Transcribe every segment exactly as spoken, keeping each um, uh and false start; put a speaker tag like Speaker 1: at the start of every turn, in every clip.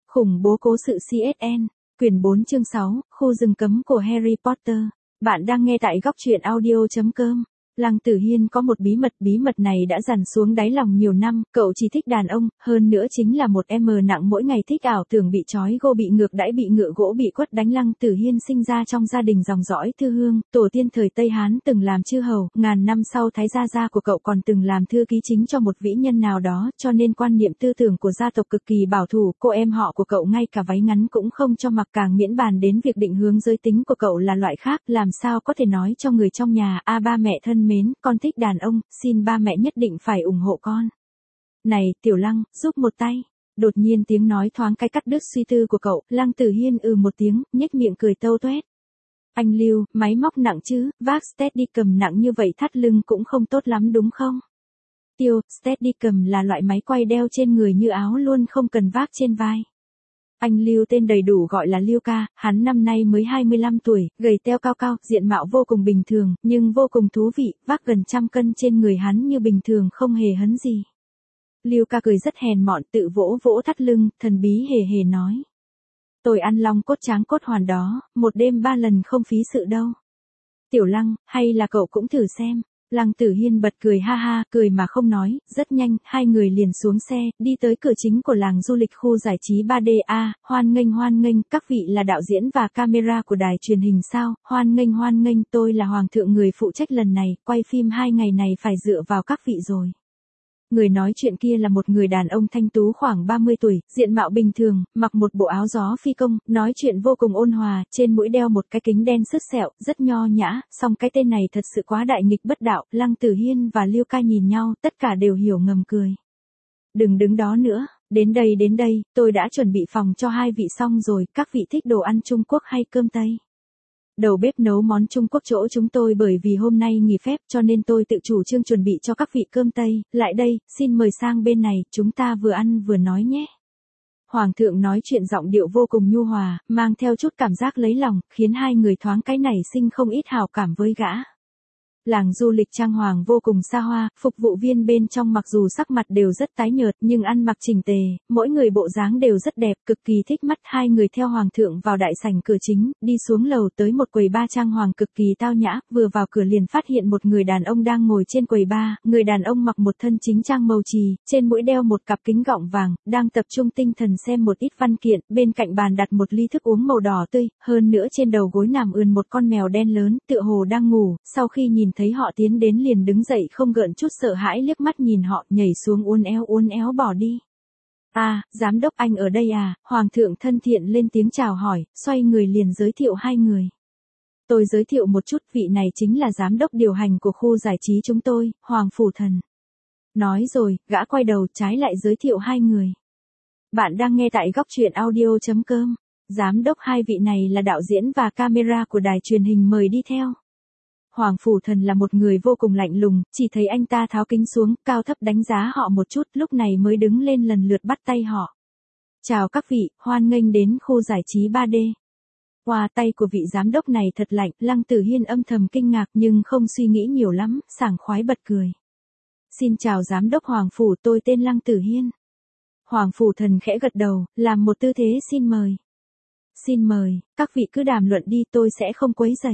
Speaker 1: Khủng bố cố sự xê ét en, quyển bốn chương sáu, khu rừng cấm của Harry Potter. Bạn đang nghe tại góc truyện audio chấm com. Lăng Tử Hiên có một bí mật, bí mật này đã dằn xuống đáy lòng nhiều năm, cậu chỉ thích đàn ông, hơn nữa chính là một em nặng mỗi ngày thích ảo tưởng bị trói gô bị ngược đãi bị ngựa gỗ bị quất đánh. Lăng Tử Hiên sinh ra trong gia đình dòng dõi thư hương, tổ tiên thời Tây Hán từng làm chư hầu, ngàn năm sau thái gia gia của cậu còn từng làm thư ký chính cho một vĩ nhân nào đó, cho nên quan niệm tư tưởng của gia tộc cực kỳ bảo thủ, cô em họ của cậu ngay cả váy ngắn cũng không cho mặc, càng miễn bàn đến việc định hướng giới tính của cậu là loại khác, làm sao có thể nói cho người trong nhà, a ba mẹ thân mến, con thích đàn ông, xin ba mẹ nhất định phải ủng hộ con. Này, Tiểu Lăng, giúp một tay. Đột nhiên tiếng nói thoáng cái cắt đứt suy tư của cậu, Lăng Tử Hiên ừ một tiếng, nhếch miệng cười tâu tuét. Anh Lưu, máy móc nặng chứ, vác Steadicam nặng như vậy thắt lưng cũng không tốt lắm đúng không? Tiêu, Steadicam là loại máy quay đeo trên người như áo luôn, không cần vác trên vai. Anh Lưu tên đầy đủ gọi là Lưu ca, hắn năm nay mới hai mươi lăm tuổi, gầy teo cao cao, diện mạo vô cùng bình thường, nhưng vô cùng thú vị, vác gần trăm cân trên người hắn như bình thường không hề hấn gì. Lưu ca cười rất hèn mọn, tự vỗ vỗ thắt lưng, thần bí hề hề nói. Tôi ăn long cốt tráng cốt hoàn đó, một đêm ba lần không phí sự đâu. Tiểu Lăng, hay là cậu cũng thử xem. Lăng Tử Hiên bật cười ha ha, cười mà không nói, rất nhanh, hai người liền xuống xe, đi tới cửa chính của làng du lịch khu giải trí ba D A, hoan nghênh hoan nghênh, các vị là đạo diễn và camera của đài truyền hình sao, hoan nghênh hoan nghênh, tôi là Hoàng thượng người phụ trách lần này, quay phim hai ngày này phải dựa vào các vị rồi. Người nói chuyện kia là một người đàn ông thanh tú khoảng ba mươi tuổi, diện mạo bình thường, mặc một bộ áo gió phi công, nói chuyện vô cùng ôn hòa, trên mũi đeo một cái kính đen sứt sẹo, rất nho nhã, song cái tên này thật sự quá đại nghịch bất đạo. Lăng Tử Hiên và Lưu ca nhìn nhau, tất cả đều hiểu ngầm cười. Đừng đứng đó nữa, đến đây đến đây, tôi đã chuẩn bị phòng cho hai vị xong rồi, các vị thích đồ ăn Trung Quốc hay cơm Tây? Đầu bếp nấu món Trung Quốc chỗ chúng tôi bởi vì hôm nay nghỉ phép cho nên tôi tự chủ trương chuẩn bị cho các vị cơm Tây, lại đây, xin mời sang bên này, chúng ta vừa ăn vừa nói nhé. Hoàng thượng nói chuyện giọng điệu vô cùng nhu hòa, mang theo chút cảm giác lấy lòng, khiến hai người thoáng cái nảy sinh không ít hảo cảm với gã. Làng du lịch trang hoàng vô cùng xa hoa, phục vụ viên bên trong mặc dù sắc mặt đều rất tái nhợt nhưng ăn mặc chỉnh tề, mỗi người bộ dáng đều rất đẹp, cực kỳ thích mắt. Hai người theo hoàng thượng vào đại sảnh cửa chính, đi xuống lầu tới một quầy bar trang hoàng cực kỳ tao nhã, vừa vào cửa liền phát hiện một người đàn ông đang ngồi trên quầy bar, người đàn ông mặc một thân chính trang màu chì, trên mũi đeo một cặp kính gọng vàng, đang tập trung tinh thần xem một ít văn kiện, bên cạnh bàn đặt một ly thức uống màu đỏ tươi, hơn nữa trên đầu gối nằm ườn một con mèo đen lớn, tựa hồ đang ngủ, sau khi nhìn thấy họ tiến đến liền đứng dậy không gợn chút sợ hãi liếc mắt nhìn họ, nhảy xuống uốn éo uốn éo bỏ đi. À, giám đốc anh ở đây à, hoàng thượng thân thiện lên tiếng chào hỏi, xoay người liền giới thiệu hai người. Tôi giới thiệu một chút, vị này chính là giám đốc điều hành của khu giải trí chúng tôi, Hoàng Phủ Thần. Nói rồi, gã quay đầu trái lại giới thiệu hai người. Bạn đang nghe tại góc truyện audio chấm com. Giám đốc hai vị này là đạo diễn và camera của đài truyền hình mời đi theo. Hoàng Phủ Thần là một người vô cùng lạnh lùng, chỉ thấy anh ta tháo kính xuống, cao thấp đánh giá họ một chút, lúc này mới đứng lên lần lượt bắt tay họ. Chào các vị, hoan nghênh đến khu giải trí ba D. Qua tay của vị giám đốc này thật lạnh, Lăng Tử Hiên âm thầm kinh ngạc nhưng không suy nghĩ nhiều lắm, sảng khoái bật cười. Xin chào giám đốc Hoàng Phủ, tôi tên Lăng Tử Hiên. Hoàng Phủ Thần khẽ gật đầu, làm một tư thế xin mời. Xin mời, các vị cứ đàm luận đi, tôi sẽ không quấy rầy.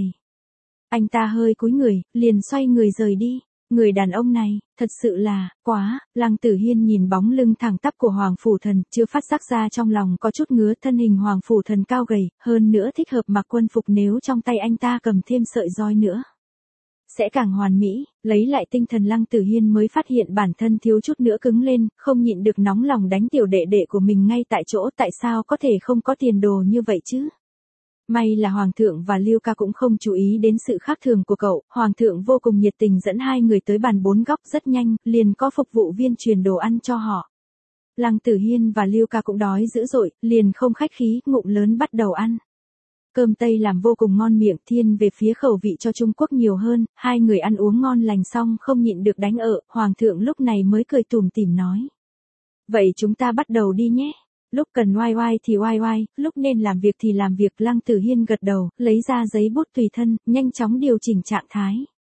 Speaker 1: Anh ta hơi cúi người, liền xoay người rời đi. Người đàn ông này, thật sự là, quá, Lăng Tử Hiên nhìn bóng lưng thẳng tắp của Hoàng Phủ Thần, chưa phát giác ra trong lòng có chút ngứa. Thân hình Hoàng Phủ Thần cao gầy, hơn nữa thích hợp mặc quân phục, nếu trong tay anh ta cầm thêm sợi roi nữa sẽ càng hoàn mỹ. Lấy lại tinh thần, Lăng Tử Hiên mới phát hiện bản thân thiếu chút nữa cứng lên, không nhịn được nóng lòng đánh tiểu đệ đệ của mình ngay tại chỗ, tại sao có thể không có tiền đồ như vậy chứ? May là Hoàng thượng và Lưu ca cũng không chú ý đến sự khác thường của cậu, Hoàng thượng vô cùng nhiệt tình dẫn hai người tới bàn bốn góc, rất nhanh, liền có phục vụ viên truyền đồ ăn cho họ. Lăng Tử Hiên và Lưu ca cũng đói dữ dội, liền không khách khí, ngụm lớn bắt đầu ăn. Cơm Tây làm vô cùng ngon miệng, thiên về phía khẩu vị cho Trung Quốc nhiều hơn, hai người ăn uống ngon lành xong không nhịn được đánh ợ, Hoàng thượng lúc này mới cười tủm tỉm nói. Vậy chúng ta bắt đầu đi nhé. Lúc cần oai oai thì oai oai, lúc nên làm việc thì làm việc. Lăng Tử Hiên gật đầu, lấy ra giấy bút tùy thân, nhanh chóng điều chỉnh trạng thái.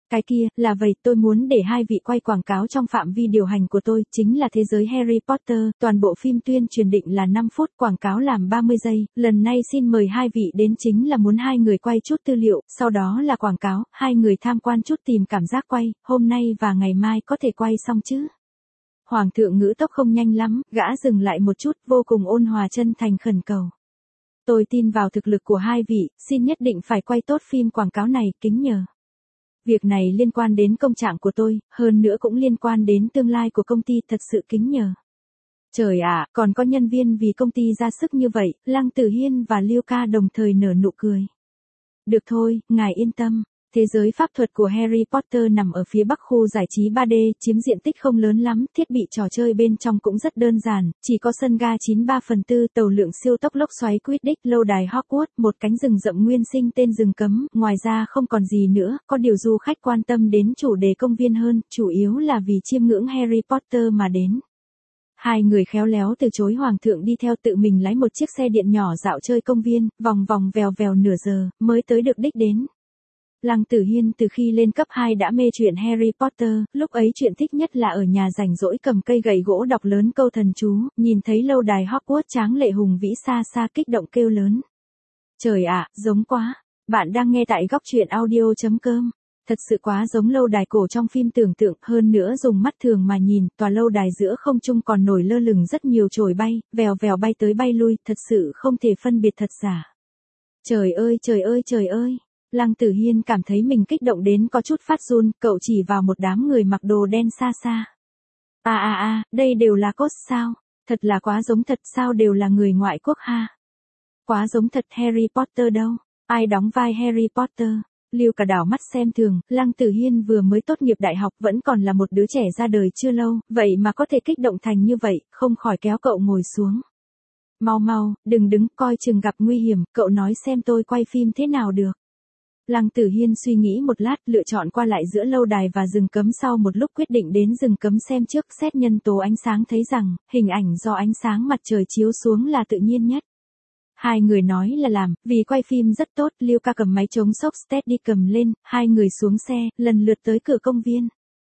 Speaker 1: Cái kia, là vậy, tôi muốn để hai vị quay quảng cáo trong phạm vi điều hành của tôi, chính là thế giới Harry Potter, toàn bộ phim tuyên truyền định là năm phút, quảng cáo làm ba mươi giây, lần này xin mời hai vị đến chính là muốn hai người quay chút tư liệu, sau đó là quảng cáo, hai người tham quan chút tìm cảm giác quay, hôm nay và ngày mai có thể quay xong chứ. Hoàng thượng ngữ tốc không nhanh lắm, gã dừng lại một chút, vô cùng ôn hòa chân thành khẩn cầu. Tôi tin vào thực lực của hai vị, xin nhất định phải quay tốt phim quảng cáo này, kính nhờ. Việc này liên quan đến công trạng của tôi, hơn nữa cũng liên quan đến tương lai của công ty, thật sự kính nhờ. Trời ạ, còn có nhân viên vì công ty ra sức như vậy, Lăng Tử Hiên và Liêu Ca đồng thời nở nụ cười. Được thôi, ngài yên tâm. Thế giới pháp thuật của Harry Potter nằm ở phía bắc khu giải trí ba D, chiếm diện tích không lớn lắm, thiết bị trò chơi bên trong cũng rất đơn giản, chỉ có sân ga chín mươi ba phần tư, tàu lượng siêu tốc lốc xoáy Quidditch, lâu đài Hogwarts, một cánh rừng rậm nguyên sinh tên rừng cấm, ngoài ra không còn gì nữa, có điều du khách quan tâm đến chủ đề công viên hơn, chủ yếu là vì chiêm ngưỡng Harry Potter mà đến. Hai người khéo léo từ chối hoàng thượng đi theo, tự mình lái một chiếc xe điện nhỏ dạo chơi công viên, vòng vòng vèo vèo nửa giờ, mới tới được đích đến. Lăng Tử Hiên từ khi lên cấp hai đã mê chuyện Harry Potter, lúc ấy chuyện thích nhất là ở nhà rảnh rỗi cầm cây gậy gỗ đọc lớn câu thần chú, nhìn thấy lâu đài Hogwarts tráng lệ hùng vĩ xa xa kích động kêu lớn. Trời ạ, giống quá. Bạn đang nghe tại góc truyện audio chấm com. Thật sự quá giống lâu đài cổ trong phim tưởng tượng, hơn nữa dùng mắt thường mà nhìn, tòa lâu đài giữa không trung còn nổi lơ lửng rất nhiều chổi bay, vèo vèo bay tới bay lui, thật sự không thể phân biệt thật giả. Trời ơi trời ơi trời ơi. Lăng Tử Hiên cảm thấy mình kích động đến có chút phát run, cậu chỉ vào một đám người mặc đồ đen xa xa. À à à, đây đều là cốt sao? Thật là quá giống thật, sao đều là người ngoại quốc ha? Quá giống thật, Harry Potter đâu? Ai đóng vai Harry Potter? Liêu Cả đảo mắt xem thường, Lăng Tử Hiên vừa mới tốt nghiệp đại học vẫn còn là một đứa trẻ ra đời chưa lâu, vậy mà có thể kích động thành như vậy, không khỏi kéo cậu ngồi xuống. Mau mau, đừng đứng, coi chừng gặp nguy hiểm, cậu nói xem tôi quay phim thế nào được. Lăng Tử Hiên suy nghĩ một lát, lựa chọn qua lại giữa lâu đài và rừng cấm, sau một lúc quyết định đến rừng cấm xem trước, xét nhân tố ánh sáng thấy rằng, hình ảnh do ánh sáng mặt trời chiếu xuống là tự nhiên nhất. Hai người nói là làm, vì quay phim rất tốt, Liêu Ca cầm máy chống sốc Steadicam lên, hai người xuống xe, lần lượt tới cửa công viên.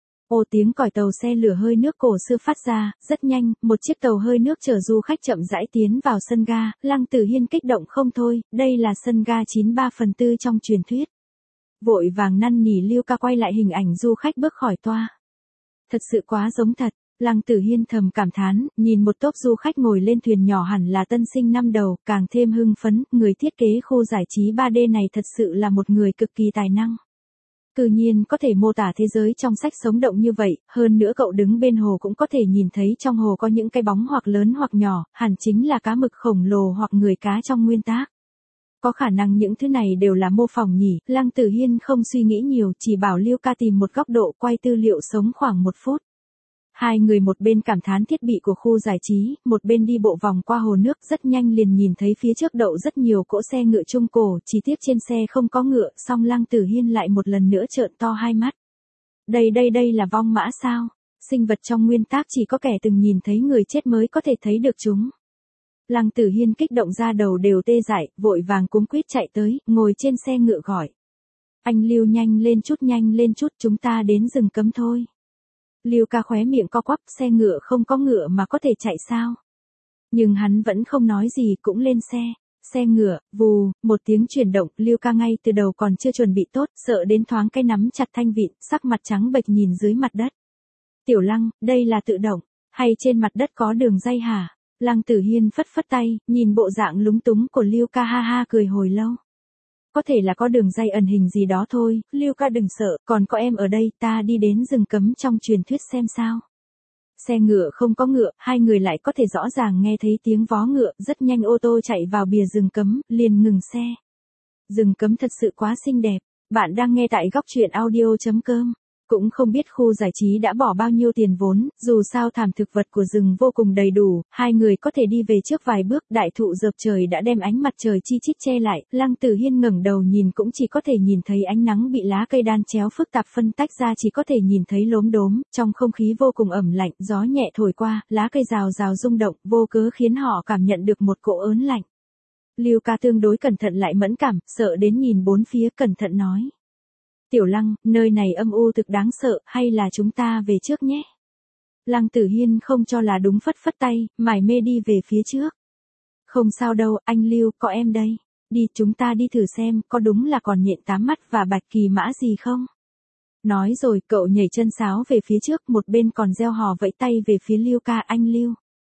Speaker 1: Ô tiếng còi tàu xe lửa hơi nước cổ xưa phát ra, rất nhanh, một chiếc tàu hơi nước chở du khách chậm rãi tiến vào sân ga, Lăng Tử Hiên kích động không thôi, đây là sân ga chín mươi ba phần tư trong truyền thuyết. Vội vàng năn nỉ Liêu Ca quay lại hình ảnh du khách bước khỏi toa. Thật sự quá giống thật. Lăng Tử Hiên thầm cảm thán, nhìn một tốp du khách ngồi lên thuyền nhỏ hẳn là tân sinh năm đầu, càng thêm hưng phấn, người thiết kế khu giải trí ba D này thật sự là một người cực kỳ tài năng. Tự nhiên có thể mô tả thế giới trong sách sống động như vậy, hơn nữa cậu đứng bên hồ cũng có thể nhìn thấy trong hồ có những cái bóng hoặc lớn hoặc nhỏ, hẳn chính là cá mực khổng lồ hoặc người cá trong nguyên tác. Có khả năng những thứ này đều là mô phỏng nhỉ, Lăng Tử Hiên không suy nghĩ nhiều, chỉ bảo Liêu Ca tìm một góc độ quay tư liệu sống khoảng một phút. Hai người một bên cảm thán thiết bị của khu giải trí, một bên đi bộ vòng qua hồ nước, rất nhanh liền nhìn thấy phía trước đậu rất nhiều cỗ xe ngựa trung cổ, chỉ tiếc trên xe không có ngựa, song Lăng Tử Hiên lại một lần nữa trợn to hai mắt. Đây đây đây là vong mã sao? Sinh vật trong nguyên tác chỉ có kẻ từng nhìn thấy người chết mới có thể thấy được chúng. Lăng Tử Hiên kích động ra đầu đều tê dại, vội vàng cuống quýt chạy tới, ngồi trên xe ngựa gọi. Anh Liêu nhanh lên chút nhanh lên chút, chúng ta đến rừng cấm thôi. Liêu Ca khóe miệng co quắp, xe ngựa không có ngựa mà có thể chạy sao? Nhưng hắn vẫn không nói gì, cũng lên xe. Xe ngựa, vù, một tiếng chuyển động, Liêu Ca ngay từ đầu còn chưa chuẩn bị tốt, sợ đến thoáng cái nắm chặt thanh vịn, sắc mặt trắng bệch nhìn dưới mặt đất. Tiểu Lăng, đây là tự động, hay trên mặt đất có đường ray hả? Lăng Tử Hiên phất phất tay, nhìn bộ dạng lúng túng của Liêu Ca ha ha cười hồi lâu. Có thể là có đường ray ẩn hình gì đó thôi, Liêu Ca đừng sợ, còn có em ở đây, ta đi đến rừng cấm trong truyền thuyết xem sao. Xe ngựa không có ngựa, hai người lại có thể rõ ràng nghe thấy tiếng vó ngựa, rất nhanh ô tô chạy vào bìa rừng cấm, liền ngừng xe. Rừng cấm thật sự quá xinh đẹp, bạn đang nghe tại góc truyện audio chấm com. Cũng không biết khu giải trí đã bỏ bao nhiêu tiền vốn, dù sao thảm thực vật của rừng vô cùng đầy đủ, hai người có thể đi về trước vài bước, đại thụ dợp trời đã đem ánh mặt trời chi chít che lại, Lăng Tử Hiên ngẩng đầu nhìn cũng chỉ có thể nhìn thấy ánh nắng bị lá cây đan chéo phức tạp phân tách ra, chỉ có thể nhìn thấy lốm đốm, trong không khí vô cùng ẩm lạnh, gió nhẹ thổi qua, lá cây rào rào rung động, vô cớ khiến họ cảm nhận được một cỗ ớn lạnh. Liêu Ca tương đối cẩn thận lại mẫn cảm, sợ đến nhìn bốn phía, cẩn thận nói. Tiểu Lăng, nơi này âm u thực đáng sợ, hay là chúng ta về trước nhé. Lăng Tử Hiên không cho là đúng, phất phất tay, mải mê đi về phía trước. Không sao đâu, anh Lưu, có em đây. Đi, chúng ta đi thử xem, có đúng là còn nhện tám mắt và bạch kỳ mã gì không? Nói rồi, cậu nhảy chân sáo về phía trước, một bên còn reo hò vẫy tay về phía Lưu ca. Anh Lưu,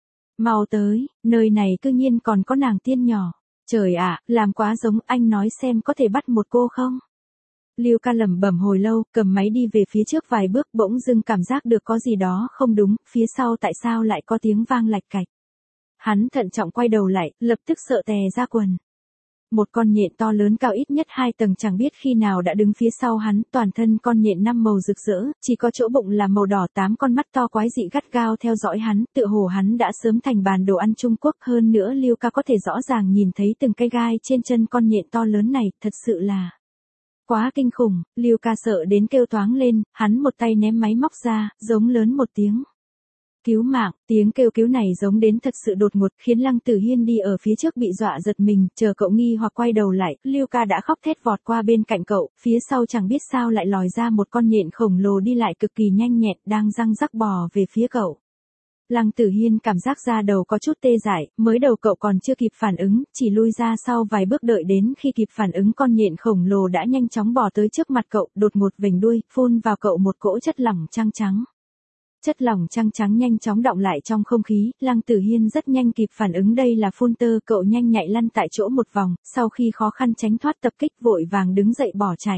Speaker 1: mau tới, nơi này cư nhiên còn có nàng tiên nhỏ. Trời ạ, làm quá giống, anh nói xem có thể bắt một cô không? Lưu ca lẩm bẩm hồi lâu, cầm máy đi về phía trước vài bước, bỗng dưng cảm giác được có gì đó không đúng, phía sau tại sao lại có tiếng vang lạch cạch. Hắn thận trọng quay đầu lại, lập tức sợ tè ra quần. Một con nhện to lớn cao ít nhất hai tầng chẳng biết khi nào đã đứng phía sau hắn, toàn thân con nhện năm màu rực rỡ, chỉ có chỗ bụng là màu đỏ, tám con mắt to quái dị gắt gao theo dõi hắn, tựa hồ hắn đã sớm thành bàn đồ ăn Trung Quốc. Hơn nữa Lưu ca có thể rõ ràng nhìn thấy từng cây gai trên chân con nhện to lớn này, thật sự là quá kinh khủng. Lưu ca sợ đến kêu toáng lên, hắn một tay ném máy móc ra, giống lớn một tiếng. Cứu mạng, tiếng kêu cứu này giống đến thật sự đột ngột, khiến Lăng Tử Hiên đi ở phía trước bị dọa giật mình, chờ cậu nghi hoặc quay đầu lại, Lưu ca đã khóc thét vọt qua bên cạnh cậu, phía sau chẳng biết sao lại lòi ra một con nhện khổng lồ đi lại cực kỳ nhanh nhẹn, đang răng rắc bò về phía cậu. Lăng Tử Hiên cảm giác da đầu có chút tê dại, mới đầu cậu còn chưa kịp phản ứng, chỉ lui ra sau vài bước, đợi đến khi kịp phản ứng con nhện khổng lồ đã nhanh chóng bò tới trước mặt cậu, đột ngột vểnh đuôi, phun vào cậu một cỗ chất lỏng trắng trắng. Chất lỏng trắng trắng nhanh chóng đọng lại trong không khí, Lăng Tử Hiên rất nhanh kịp phản ứng đây là phun tơ, cậu nhanh nhạy lăn tại chỗ một vòng, sau khi khó khăn tránh thoát tập kích vội vàng đứng dậy bỏ chạy.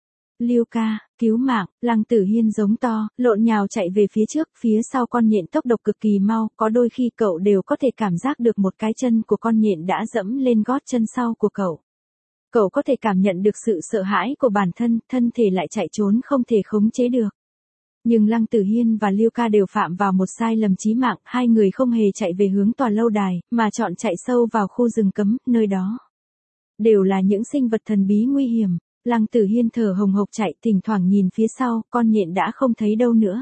Speaker 1: Lưu ca, cứu mạng, Lăng Tử Hiên giống to, lộn nhào chạy về phía trước, phía sau con nhện tốc độ cực kỳ mau, có đôi khi cậu đều có thể cảm giác được một cái chân của con nhện đã dẫm lên gót chân sau của cậu. Cậu có thể cảm nhận được sự sợ hãi của bản thân, thân thể lại chạy trốn không thể khống chế được. Nhưng Lăng Tử Hiên và Lưu ca đều phạm vào một sai lầm chí mạng, hai người không hề chạy về hướng tòa lâu đài, mà chọn chạy sâu vào khu rừng cấm, nơi đó đều là những sinh vật thần bí nguy hiểm. Lăng Tử Hiên thở hồng hộc chạy, thỉnh thoảng nhìn phía sau, con nhện đã không thấy đâu nữa.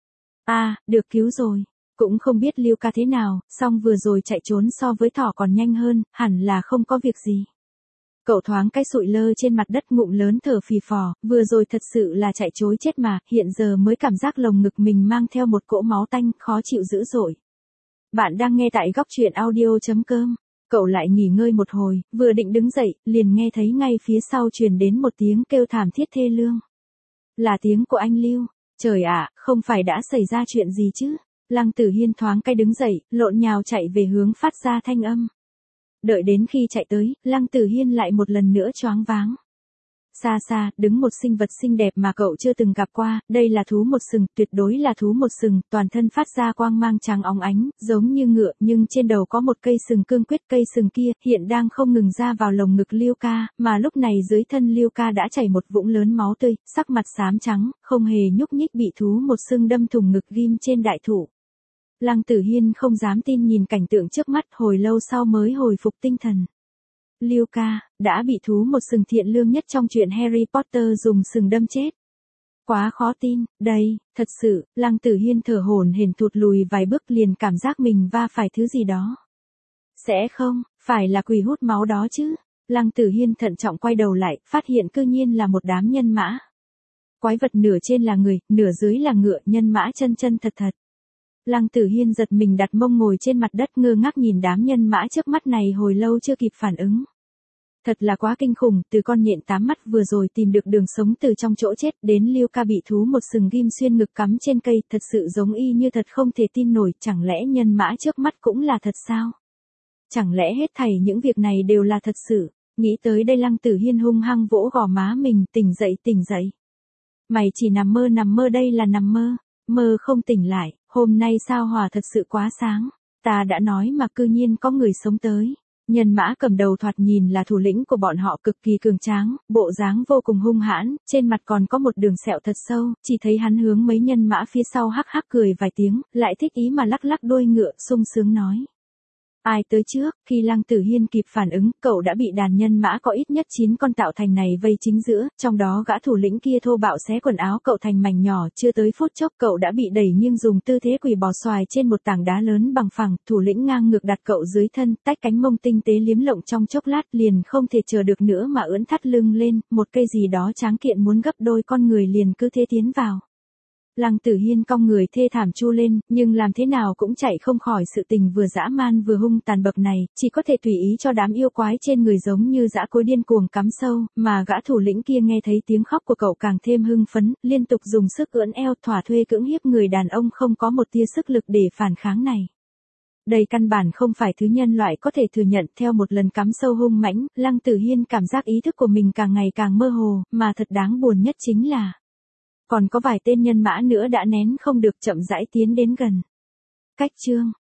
Speaker 1: A, à, được cứu rồi. Cũng không biết Lưu ca thế nào, song vừa rồi chạy trốn so với thỏ còn nhanh hơn, hẳn là không có việc gì. Cậu thoáng cái sụi lơ trên mặt đất, ngụm lớn thở phì phò, vừa rồi thật sự là chạy trối chết mà, hiện giờ mới cảm giác lồng ngực mình mang theo một cỗ máu tanh, khó chịu dữ dội. Bạn đang nghe tại góc truyện audio chấm com. Cậu lại nghỉ ngơi một hồi, vừa định đứng dậy, liền nghe thấy ngay phía sau truyền đến một tiếng kêu thảm thiết thê lương. Là tiếng của anh Lưu. Trời ạ, không phải đã xảy ra chuyện gì chứ? Lăng Tử Hiên thoáng cái đứng dậy, lộn nhào chạy về hướng phát ra thanh âm. Đợi đến khi chạy tới, Lăng Tử Hiên lại một lần nữa choáng váng. Xa xa, đứng một sinh vật xinh đẹp mà cậu chưa từng gặp qua, đây là thú một sừng, tuyệt đối là thú một sừng, toàn thân phát ra quang mang trắng óng ánh, giống như ngựa, nhưng trên đầu có một cây sừng cương quyết, cây sừng kia, hiện đang không ngừng ra vào lồng ngực Lưu ca, mà lúc này dưới thân Lưu ca đã chảy một vũng lớn máu tươi, sắc mặt xám trắng, không hề nhúc nhích, bị thú một sừng đâm thủng ngực ghim trên đại thụ. Lăng Tử Hiên không dám tin nhìn cảnh tượng trước mắt, hồi lâu sau mới hồi phục tinh thần. Lưu ca, đã bị thú một sừng thiện lương nhất trong truyện Harry Potter dùng sừng đâm chết. Quá khó tin, đây, thật sự, Lăng Tử Hiên thở hổn hển thụt lùi vài bước, liền cảm giác mình va phải thứ gì đó. Sẽ không, phải là quỷ hút máu đó chứ. Lăng Tử Hiên thận trọng quay đầu lại, phát hiện cư nhiên là một đám nhân mã. Quái vật nửa trên là người, nửa dưới là ngựa, nhân mã chân chân thật thật. Lăng Tử Hiên giật mình đặt mông ngồi trên mặt đất, ngơ ngác nhìn đám nhân mã trước mắt này hồi lâu chưa kịp phản ứng. Thật là quá kinh khủng, từ con nhện tám mắt vừa rồi tìm được đường sống từ trong chỗ chết, đến Lưu ca bị thú một sừng ghim xuyên ngực cắm trên cây, thật sự giống y như thật, không thể tin nổi, chẳng lẽ nhân mã trước mắt cũng là thật sao? Chẳng lẽ hết thảy những việc này đều là thật sự? Nghĩ tới đây Lăng Tử Hiên hung hăng vỗ gò má mình, tỉnh dậy tỉnh dậy. Mày chỉ nằm mơ nằm mơ, đây là nằm mơ, mơ không tỉnh lại, hôm nay sao hỏa thật sự quá sáng, ta đã nói mà cư nhiên có người sống tới. Nhân mã cầm đầu thoạt nhìn là thủ lĩnh của bọn họ, cực kỳ cường tráng, bộ dáng vô cùng hung hãn, trên mặt còn có một đường sẹo thật sâu, chỉ thấy hắn hướng mấy nhân mã phía sau hắc hắc cười vài tiếng, lại thích ý mà lắc lắc đuôi ngựa, sung sướng nói. Ai tới trước, khi Lăng Tử Hiên kịp phản ứng, cậu đã bị đàn nhân mã có ít nhất chín con tạo thành này vây chính giữa, trong đó gã thủ lĩnh kia thô bạo xé quần áo cậu thành mảnh nhỏ, chưa tới phút chốc cậu đã bị đẩy nhưng dùng tư thế quỳ bò xoài trên một tảng đá lớn bằng phẳng, thủ lĩnh ngang ngược đặt cậu dưới thân, tách cánh mông tinh tế liếm lộng trong chốc lát liền không thể chờ được nữa mà ưỡn thắt lưng lên, một cây gì đó tráng kiện muốn gấp đôi con người liền cứ thế tiến vào. Lăng Tử Hiên cong người thê thảm chu lên, nhưng làm thế nào cũng chạy không khỏi sự tình vừa dã man vừa hung tàn bậc này, chỉ có thể tùy ý cho đám yêu quái trên người giống như dã cối điên cuồng cắm sâu, mà gã thủ lĩnh kia nghe thấy tiếng khóc của cậu càng thêm hưng phấn, liên tục dùng sức ưỡn eo thỏa thuê cưỡng hiếp người đàn ông không có một tia sức lực để phản kháng này. Đây căn bản không phải thứ nhân loại có thể thừa nhận. Theo một lần cắm sâu hung mãnh, Lăng Tử Hiên cảm giác ý thức của mình càng ngày càng mơ hồ, mà thật đáng buồn nhất chính là còn có vài tên nhân mã nữa đã nén không được chậm rãi tiến đến gần. Cách chương